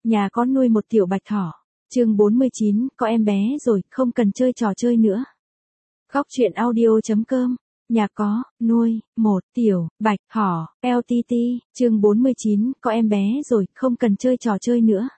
Nhà có nuôi một tiểu bạch thỏ. Chương 49, có em bé rồi, không cần chơi trò chơi nữa. Góc truyện audio.com. Nhà có, nuôi, một tiểu bạch thỏ, LTT, chương 49, có em bé rồi, không cần chơi trò chơi nữa.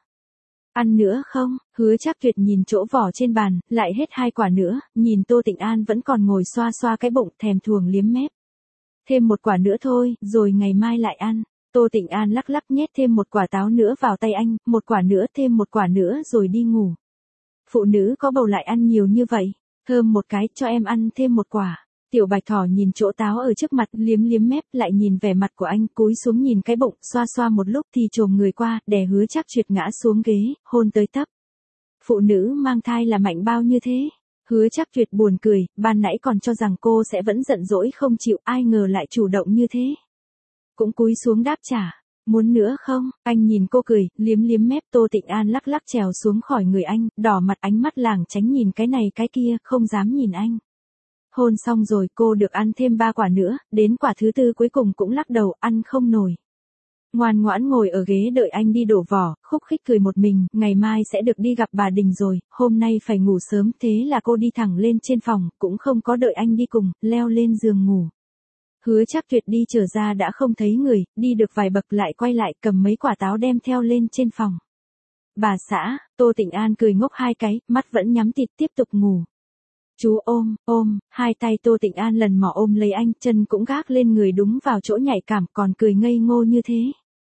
Ăn nữa không? Hứa Trác Tuyệt nhìn chỗ vỏ trên bàn, lại hết 2 quả nữa, nhìn Tô Tịnh An vẫn còn ngồi xoa xoa cái bụng, thèm thuồng liếm mép. Thêm 1 quả nữa thôi, rồi ngày mai lại ăn. Tô Tịnh An lắc lắc nhét thêm 1 quả táo nữa vào tay anh, 1 quả nữa, thêm 1 quả nữa rồi đi ngủ. Phụ nữ có bầu lại ăn nhiều như vậy, thơm một cái, cho em ăn thêm 1 quả. Tiểu bạch thỏ nhìn chỗ táo ở trước mặt, liếm liếm mép, lại nhìn vẻ mặt của anh, cúi xuống nhìn cái bụng, xoa xoa một lúc thì chồm người qua, đè Hứa Trác Tuyệt ngã xuống ghế, hôn tới tấp. Phụ nữ mang thai là mạnh bao như thế? Hứa Trác Tuyệt buồn cười, ban nãy còn cho rằng cô sẽ vẫn giận dỗi không chịu, ai ngờ lại chủ động như thế. Cũng cúi xuống đáp trả, muốn nữa không? Anh nhìn cô cười, liếm liếm mép. Tô Tịnh An lắc lắc trèo xuống khỏi người anh, đỏ mặt ánh mắt lảng tránh nhìn cái này cái kia, không dám nhìn anh. Hôn xong rồi cô được ăn thêm 3 quả nữa, đến quả thứ 4 cuối cùng cũng lắc đầu, ăn không nổi. Ngoan ngoãn ngồi ở ghế đợi anh đi đổ vỏ, khúc khích cười một mình, ngày mai sẽ được đi gặp bà Đình rồi, hôm nay phải ngủ sớm, thế là cô đi thẳng lên trên phòng, cũng không có đợi anh đi cùng, leo lên giường ngủ. Hứa Trác Tuyệt đi trở ra đã không thấy người, đi được vài bậc lại quay lại cầm mấy quả táo đem theo lên trên phòng. Bà xã, Tô Tịnh An cười ngốc 2 cái, mắt vẫn nhắm tịt tiếp tục ngủ. Chú ôm, 2 tay Tô Tịnh An lần mò ôm lấy anh, chân cũng gác lên người đúng vào chỗ nhạy cảm, còn cười ngây ngô như thế.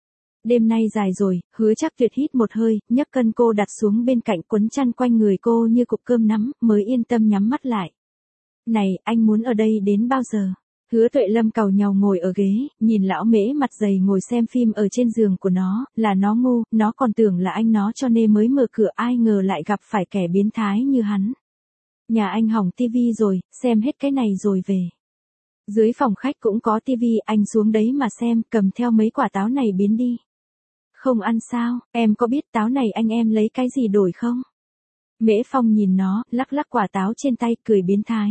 Đêm nay dài rồi, Hứa Trác Tuyệt hít một hơi, nhấc cân cô đặt xuống bên cạnh, quấn chăn quanh người cô như cục cơm nắm, mới yên tâm nhắm mắt lại. Này, anh muốn ở đây đến bao giờ? Hứa Tuệ Lâm càu nhàu ngồi ở ghế, nhìn lão mễ mặt dày ngồi xem phim ở trên giường của nó, là nó ngu, nó còn tưởng là anh nó cho nên mới mở cửa, ai ngờ lại gặp phải kẻ biến thái như hắn. Nhà anh hỏng tivi rồi, xem hết cái này rồi về. Dưới phòng khách cũng có tivi, anh xuống đấy mà xem, cầm theo mấy quả táo này biến đi. Không ăn sao, em có biết táo này anh em lấy cái gì đổi không? Mễ Phong nhìn nó, lắc lắc quả táo trên tay, cười biến thái.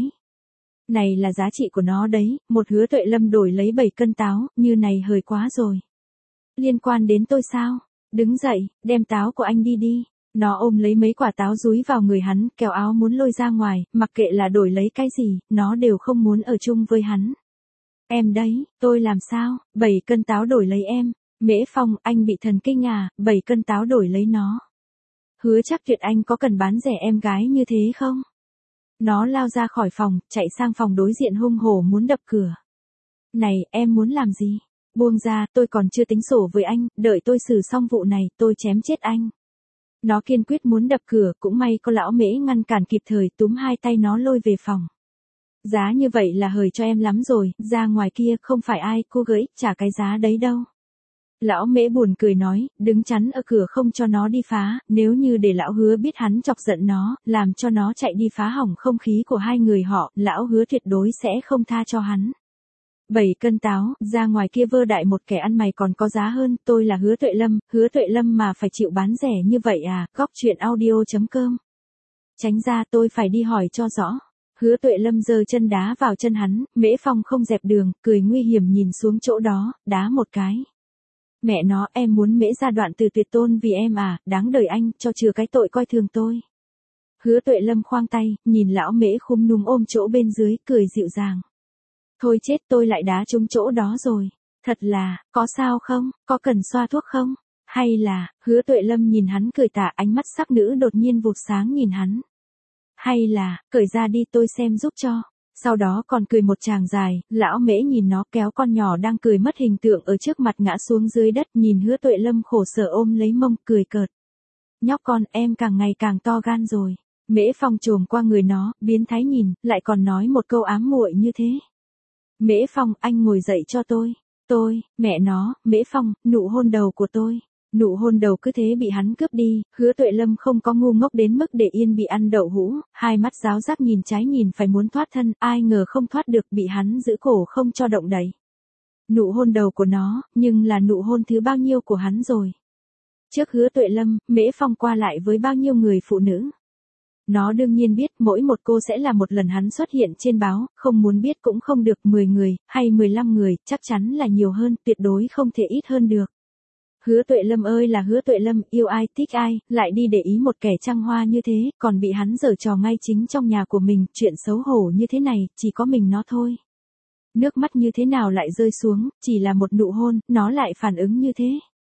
Này là giá trị của nó đấy, một Hứa Tuệ Lâm đổi lấy 7 cân táo, như này hời quá rồi. Liên quan đến tôi sao? Đứng dậy, đem táo của anh đi đi. Nó ôm lấy mấy quả táo dúi vào người hắn, kéo áo muốn lôi ra ngoài, mặc kệ là đổi lấy cái gì, nó đều không muốn ở chung với hắn. Em đấy, tôi làm sao? 7 cân táo đổi lấy em. Mễ Phong, anh bị thần kinh à, 7 cân táo đổi lấy nó. Hứa Trác Tuyệt, anh có cần bán rẻ em gái như thế không? Nó lao ra khỏi phòng, chạy sang phòng đối diện hung hổ muốn đập cửa. Này, em muốn làm gì? Buông ra, tôi còn chưa tính sổ với anh, đợi tôi xử xong vụ này, tôi chém chết anh. Nó kiên quyết muốn đập cửa, cũng may có lão mễ ngăn cản kịp thời, túm 2 tay nó lôi về phòng. Giá như vậy là hời cho em lắm rồi, ra ngoài kia không phải ai cô gái trả cái giá đấy đâu. Lão mễ buồn cười nói, đứng chắn ở cửa không cho nó đi phá, nếu như để lão Hứa biết hắn chọc giận nó, làm cho nó chạy đi phá hỏng không khí của hai người họ, lão Hứa tuyệt đối sẽ không tha cho hắn. 7 cân táo, ra ngoài kia vơ đại một kẻ ăn mày còn có giá hơn, tôi là Hứa Tuệ Lâm mà phải chịu bán rẻ như vậy à, góc truyện audio.com. Tránh ra, tôi phải đi hỏi cho rõ. Hứa Tuệ Lâm giơ chân đá vào chân hắn, Mễ Phong không dẹp đường, cười nguy hiểm nhìn xuống chỗ đó, đá một cái. Mẹ nó, em muốn Mễ ra đoạn từ tuyệt tôn vì em à, đáng đời anh, cho chừa cái tội coi thường tôi. Hứa Tuệ Lâm khoang tay, nhìn lão Mễ khúm núm ôm chỗ bên dưới, cười dịu dàng. Thôi chết, tôi lại đá trúng chỗ đó rồi. Thật là, có sao không, có cần xoa thuốc không? Hay là, Hứa Tuệ Lâm nhìn hắn cười tà, ánh mắt sắc nữ đột nhiên vụt sáng nhìn hắn. Hay là, cởi ra đi tôi xem giúp cho. Sau đó còn cười một tràng dài, lão Mễ nhìn nó kéo con nhỏ đang cười mất hình tượng ở trước mặt ngã xuống dưới đất, nhìn Hứa Tuệ Lâm khổ sở ôm lấy mông, cười cợt. Nhóc con, em càng ngày càng to gan rồi. Mễ Phong chồm qua người nó, biến thái nhìn, lại còn nói một câu ám muội như thế. Mễ Phong, anh ngồi dậy cho tôi. Mẹ nó, Mễ Phong, nụ hôn đầu của tôi. Nụ hôn đầu cứ thế bị hắn cướp đi, Hứa Tuệ Lâm không có ngu ngốc đến mức để yên bị ăn đậu hũ, hai mắt giáo giác nhìn trái nhìn phải muốn thoát thân, ai ngờ không thoát được, bị hắn giữ cổ không cho động đậy. Nụ hôn đầu của nó, nhưng là nụ hôn thứ bao nhiêu của hắn rồi. Trước Hứa Tuệ Lâm, Mễ Phong qua lại với bao nhiêu người phụ nữ. Nó đương nhiên biết mỗi một cô sẽ là một lần hắn xuất hiện trên báo, không muốn biết cũng không được, 10 người, hay 15 người, chắc chắn là nhiều hơn, tuyệt đối không thể ít hơn được. Hứa Tuệ Lâm ơi là Hứa Tuệ Lâm, yêu ai thích ai, lại đi để ý một kẻ trăng hoa như thế, còn bị hắn giở trò ngay chính trong nhà của mình, chuyện xấu hổ như thế này, chỉ có mình nó thôi. Nước mắt như thế nào lại rơi xuống, chỉ là một nụ hôn, nó lại phản ứng như thế.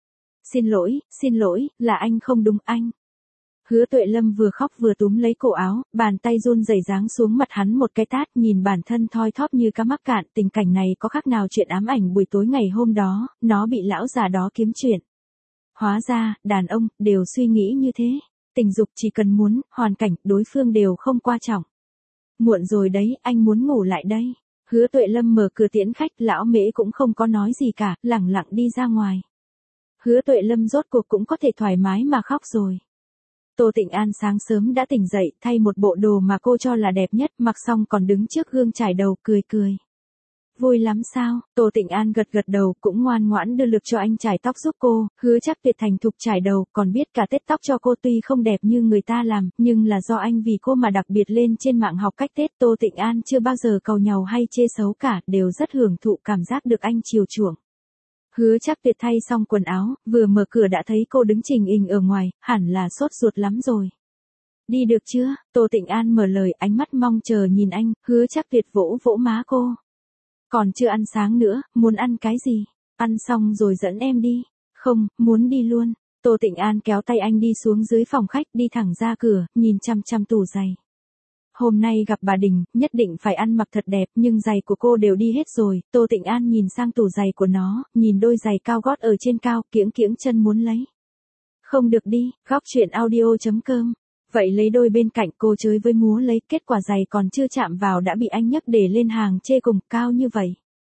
Xin lỗi, là anh không đúng anh. Hứa Tuệ Lâm vừa khóc vừa túm lấy cổ áo, bàn tay run rẩy giáng xuống mặt hắn một cái tát, nhìn bản thân thoi thóp như cá mắc cạn, tình cảnh này có khác nào chuyện ám ảnh buổi tối ngày hôm đó, nó bị lão già đó kiếm chuyện. Hóa ra, đàn ông, đều suy nghĩ như thế. Tình dục chỉ cần muốn, hoàn cảnh, đối phương đều không quan trọng. Muộn rồi đấy, anh muốn ngủ lại đây. Hứa Tuệ Lâm mở cửa tiễn khách, lão Mễ cũng không có nói gì cả, lẳng lặng đi ra ngoài. Hứa Tuệ Lâm rốt cuộc cũng có thể thoải mái mà khóc rồi. Tô Tịnh An sáng sớm đã tỉnh dậy, thay một bộ đồ mà cô cho là đẹp nhất, mặc xong còn đứng trước gương chải đầu, cười. Vui lắm sao? Tô Tịnh An gật đầu, cũng ngoan ngoãn đưa lực cho anh chải tóc giúp cô, Hứa Chắc Tuyệt thành thục chải đầu, còn biết cả tết tóc cho cô, tuy không đẹp như người ta làm, nhưng là do anh vì cô mà đặc biệt lên trên mạng học cách tết. Tô Tịnh An chưa bao giờ cầu nhàu hay chê xấu cả, đều rất hưởng thụ cảm giác được anh chiều chuộng. Hứa Chắc Tuyệt thay xong quần áo, vừa mở cửa đã thấy cô đứng chình ình ở ngoài, hẳn là sốt ruột lắm rồi. Đi được chưa? Tô Tịnh An mở lời, ánh mắt mong chờ nhìn anh, Hứa Chắc Tuyệt vỗ má cô. Còn chưa ăn sáng nữa, muốn ăn cái gì? Ăn xong rồi dẫn em đi. Không, muốn đi luôn. Tô Tịnh An kéo tay anh đi xuống dưới phòng khách, đi thẳng ra cửa, nhìn chăm tủ giày. Hôm nay gặp bà Đình, nhất định phải ăn mặc thật đẹp, nhưng giày của cô đều đi hết rồi. Tô Tịnh An nhìn sang tủ giày của nó, nhìn đôi giày cao gót ở trên cao, kiễng chân muốn lấy. Không được đi, góc chuyện audio.com. Vậy lấy đôi bên cạnh, cô chới với múa lấy, kết quả giày còn chưa chạm vào đã bị anh nhấc để lên hàng chê cùng, cao như vậy.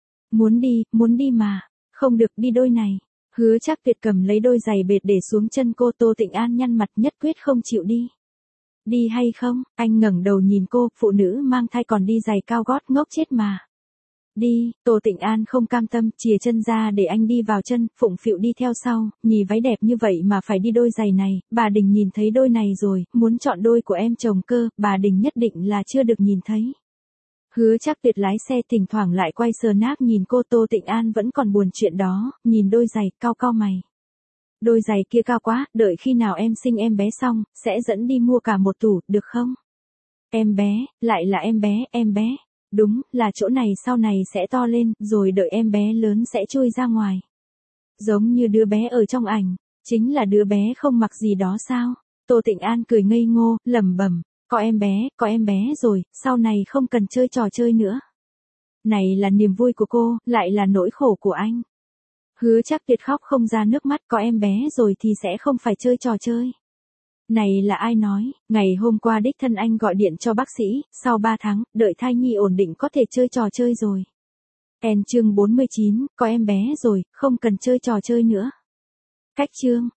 Muốn đi mà, không được đi đôi này. Hứa Chắc Tuyệt cầm lấy đôi giày bệt để xuống chân cô. Tô Tịnh An nhăn mặt, nhất quyết không chịu đi. Đi hay không? Anh ngẩng đầu nhìn cô, phụ nữ mang thai còn đi giày cao gót, ngốc chết mà. Đi, Tô Tịnh An không cam tâm, chìa chân ra để anh đi vào chân, phụng phịu đi theo sau, nhì váy đẹp như vậy mà phải đi đôi giày này, bà Đình nhìn thấy đôi này rồi, muốn chọn đôi của em chồng cơ, bà Đình nhất định là chưa được nhìn thấy. Hứa Chắc Tuyệt lái xe thỉnh thoảng lại quay sờ nác nhìn cô. Tô Tịnh An vẫn còn buồn chuyện đó, nhìn đôi giày, cau mày. Đôi giày kia cao quá, đợi khi nào em sinh em bé xong, sẽ dẫn đi mua cả một tủ, được không? Em bé, lại là em bé. Đúng, là chỗ này sau này sẽ to lên, rồi đợi em bé lớn sẽ chui ra ngoài. Giống như đứa bé ở trong ảnh, chính là đứa bé không mặc gì đó sao? Tô Tịnh An cười ngây ngô, lẩm bẩm, có em bé rồi, sau này không cần chơi trò chơi nữa. Này là niềm vui của cô, lại là nỗi khổ của anh. Hứa Chắc Tuyệt khóc không ra nước mắt, có em bé rồi thì sẽ không phải chơi trò chơi. Này là ai nói, ngày hôm qua đích thân anh gọi điện cho bác sĩ, sau 3 tháng, đợi thai nhi ổn định có thể chơi trò chơi rồi. Chương 49, có em bé rồi, không cần chơi trò chơi nữa. Cách chương.